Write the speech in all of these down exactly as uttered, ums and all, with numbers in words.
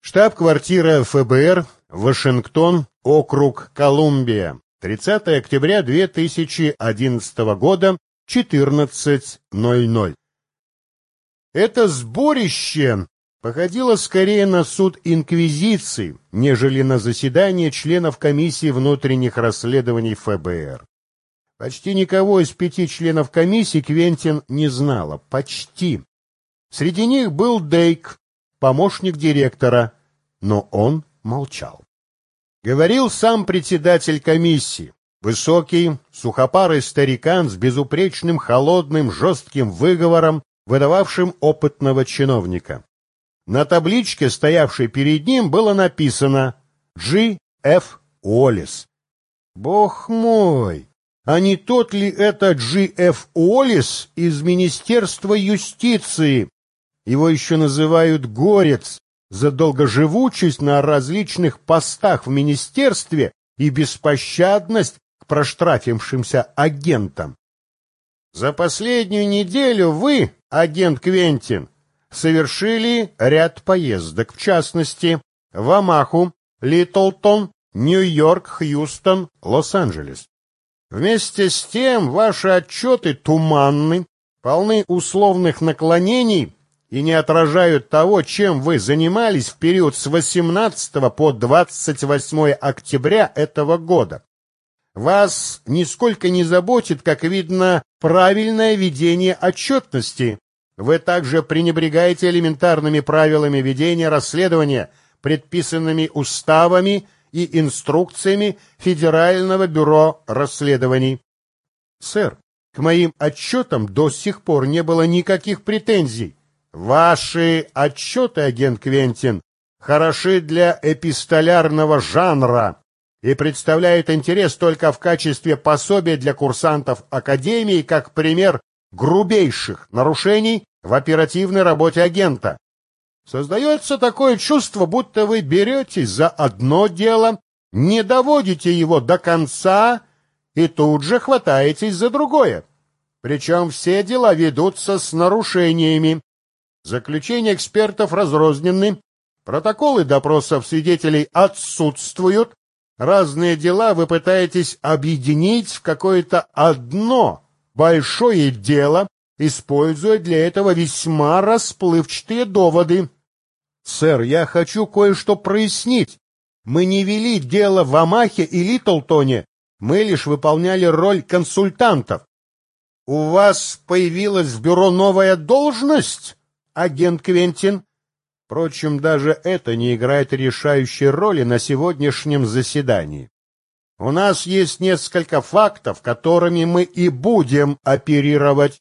Штаб-квартира ФБР, Вашингтон, округ Колумбия. тридцатое октября две тысячи одиннадцатого года, четырнадцать ноль ноль. Это сборище походило скорее на суд инквизиции, нежели на заседание членов комиссии внутренних расследований ФБР. Почти никого из пяти членов комиссии Квентин не знала. Почти. Среди них был Дейк, помощник директора, но он молчал. Говорил сам председатель комиссии, высокий, сухопарый старикан с безупречным, холодным, жестким выговором, выдававшим опытного чиновника. На табличке, стоявшей перед ним, было написано «Джи Ф Уоллес». Бог мой! А не тот ли это Джи Ф Уоллес из Министерства юстиции? Его еще называют «Горец» за долгоживучесть на различных постах в министерстве и беспощадность к проштрафившимся агентам. За последнюю неделю вы, агент Квентин, совершили ряд поездок, в частности, в Омаху, Литлтон, Нью-Йорк, Хьюстон, Лос-Анджелес. Вместе с тем ваши отчеты туманны, полны условных наклонений и не отражают того, чем вы занимались в период с восемнадцатого по двадцать восьмое октября этого года. Вас нисколько не заботит, как видно, правильное ведение отчетности. Вы также пренебрегаете элементарными правилами ведения расследования, предписанными уставами и инструкциями Федерального бюро расследований. Сэр, к моим отчетам до сих пор не было никаких претензий. Ваши отчеты, агент Квентин, хороши для эпистолярного жанра и представляют интерес только в качестве пособия для курсантов Академии, как пример грубейших нарушений в оперативной работе агента. Создается такое чувство, будто вы беретесь за одно дело, не доводите его до конца и тут же хватаетесь за другое. Причем все дела ведутся с нарушениями. Заключения экспертов разрознены, протоколы допросов свидетелей отсутствуют, разные дела вы пытаетесь объединить в какое-то одно большое дело, используя для этого весьма расплывчатые доводы. Сэр, я хочу кое-что прояснить. Мы не вели дело в Омахе и Литлтоне, мы лишь выполняли роль консультантов. У вас появилась в бюро новая должность, агент Квентин? Впрочем, даже это не играет решающей роли на сегодняшнем заседании. У нас есть несколько фактов, которыми мы и будем оперировать.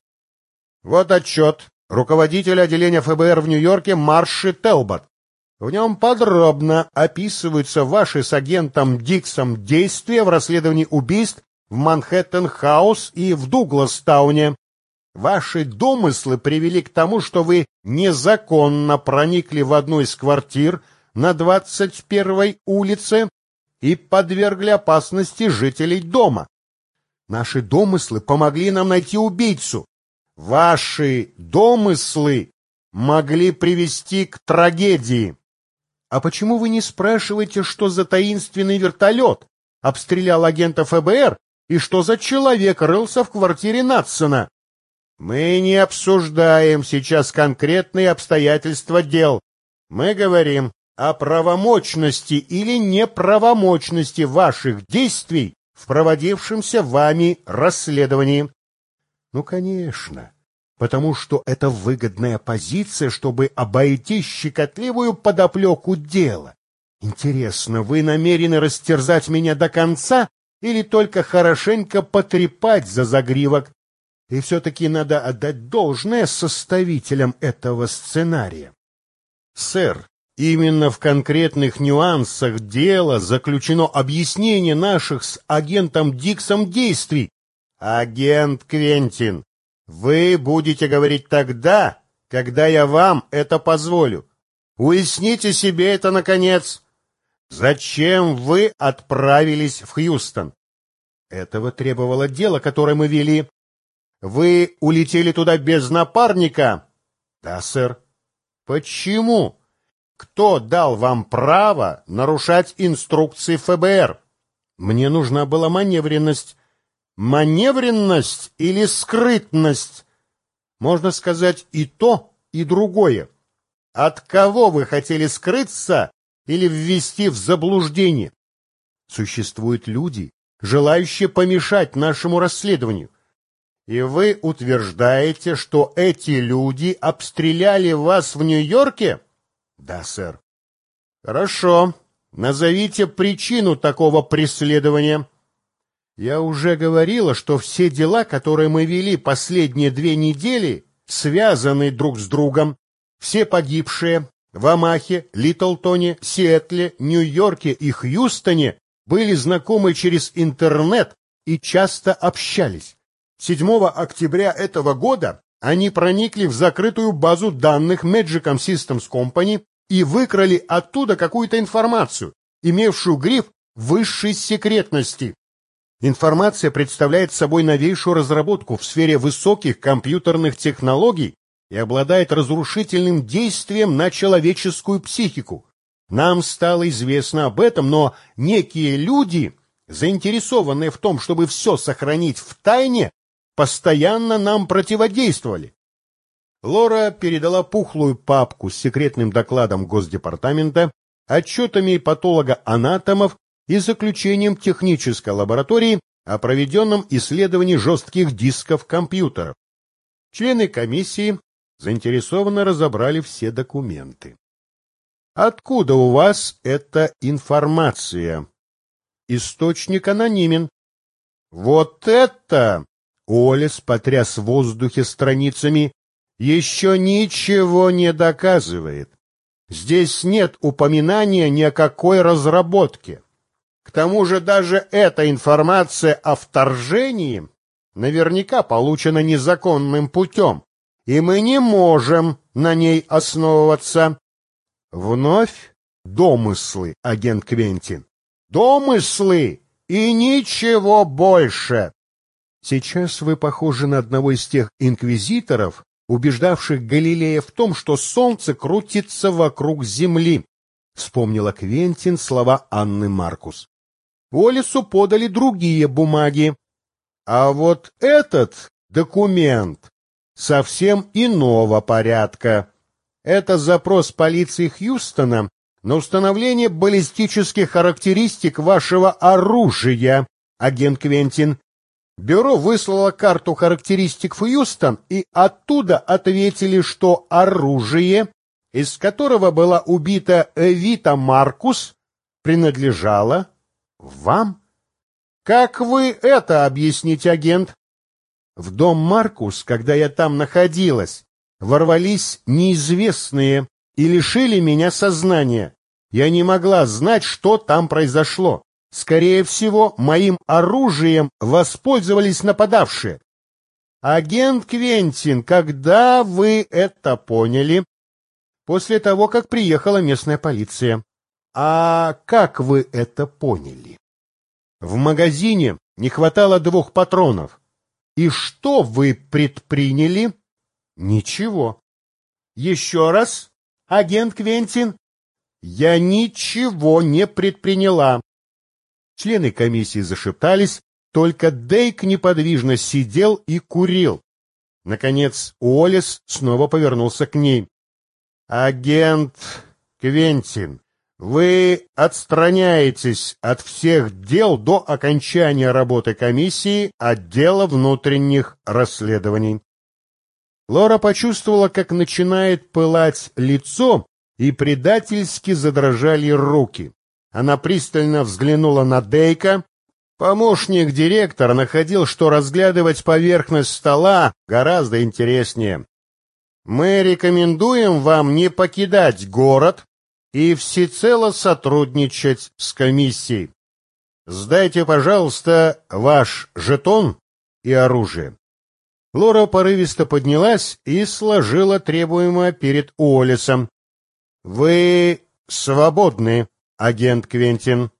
Вот отчет руководителя отделения ФБР в Нью-Йорке Марши Телбот. В нем подробно описываются ваши с агентом Диксом действия в расследовании убийств в Манхэттен-хаус и в Дуглас-тауне. Ваши домыслы привели к тому, что вы незаконно проникли в одну из квартир на двадцать первой улице и подвергли опасности жителей дома. Наши домыслы помогли нам найти убийцу. Ваши домыслы могли привести к трагедии. А почему вы не спрашиваете, что за таинственный вертолет обстрелял агента ФБР и что за человек рылся в квартире Надсона? Мы не обсуждаем сейчас конкретные обстоятельства дел. Мы говорим о правомочности или неправомочности ваших действий в проводившемся вами расследовании. Ну, конечно, потому что это выгодная позиция, чтобы обойти щекотливую подоплеку дела. Интересно, вы намерены растерзать меня до конца или только хорошенько потрепать за загривок? И все-таки надо отдать должное составителям этого сценария. Сэр, именно в конкретных нюансах дела заключено объяснение наших с агентом Диксом действий. Агент Квентин, вы будете говорить тогда, когда я вам это позволю. Уясните себе это, наконец. Зачем вы отправились в Хьюстон? Этого требовало дело, которое мы вели. Вы улетели туда без напарника? Да, сэр. Почему? Кто дал вам право нарушать инструкции ФБР? Мне нужна была маневренность. Маневренность или скрытность? Можно сказать и то, и другое. От кого вы хотели скрыться или ввести в заблуждение? Существуют люди, желающие помешать нашему расследованию. И вы утверждаете, что эти люди обстреляли вас в Нью-Йорке? Да, сэр. Хорошо. Назовите причину такого преследования. Я уже говорила, что все дела, которые мы вели последние две недели, связаны друг с другом. Все погибшие в Омахе, Литлтоне, Сиэтле, Нью-Йорке и Хьюстоне были знакомы через интернет и часто общались. седьмого октября этого года они проникли в закрытую базу данных Magicom Systems Company и выкрали оттуда какую-то информацию, имевшую гриф высшей секретности. Информация представляет собой новейшую разработку в сфере высоких компьютерных технологий и обладает разрушительным действием на человеческую психику. Нам стало известно об этом, но некие люди, заинтересованные в том, чтобы все сохранить в тайне, постоянно нам противодействовали. Лора передала пухлую папку с секретным докладом Госдепартамента, отчетами патолога-анатомов и заключением технической лаборатории о проведенном исследовании жестких дисков компьютеров. Члены комиссии заинтересованно разобрали все документы. Откуда у вас эта информация? Источник анонимен. Вот это, Уоллес потряс в воздухе страницами, еще ничего не доказывает. Здесь нет упоминания ни о какой разработке. К тому же даже эта информация о вторжении наверняка получена незаконным путем, и мы не можем на ней основываться. Вновь домыслы, агент Квентин. Домыслы и ничего больше. Сейчас вы похожи на одного из тех инквизиторов, убеждавших Галилея в том, что солнце крутится вокруг Земли, вспомнила Квентин слова Анны Маркус. Уоллесу подали другие бумаги. А вот этот документ совсем иного порядка. Это запрос полиции Хьюстона на установление баллистических характеристик вашего оружия, агент Квентин. Бюро выслало карту характеристик в Хьюстон, и оттуда ответили, что оружие, из которого была убита Эвита Маркус, принадлежало вам. Как вы это объясните, агент? В дом Маркус, когда я там находилась, ворвались неизвестные и лишили меня сознания. Я не могла знать, что там произошло. Скорее всего, моим оружием воспользовались нападавшие. Агент Квентин, когда вы это поняли? После того, как приехала местная полиция. А как вы это поняли? В магазине не хватало двух патронов. И что вы предприняли? Ничего. Еще раз, агент Квентин? Я ничего не предприняла. Члены комиссии зашептались, только Дейк неподвижно сидел и курил. Наконец Уоллес снова повернулся к ней. «Агент Квентин, вы отстраняетесь от всех дел до окончания работы комиссии отдела внутренних расследований». Лора почувствовала, как начинает пылать лицо, и предательски задрожали руки. Она пристально взглянула на Дейка. Помощник директора находил, что разглядывать поверхность стола гораздо интереснее. «Мы рекомендуем вам не покидать город и всецело сотрудничать с комиссией. Сдайте, пожалуйста, ваш жетон и оружие». Лора порывисто поднялась и сложила требуемое перед Уоллесом. «Вы свободны, агент Квентин».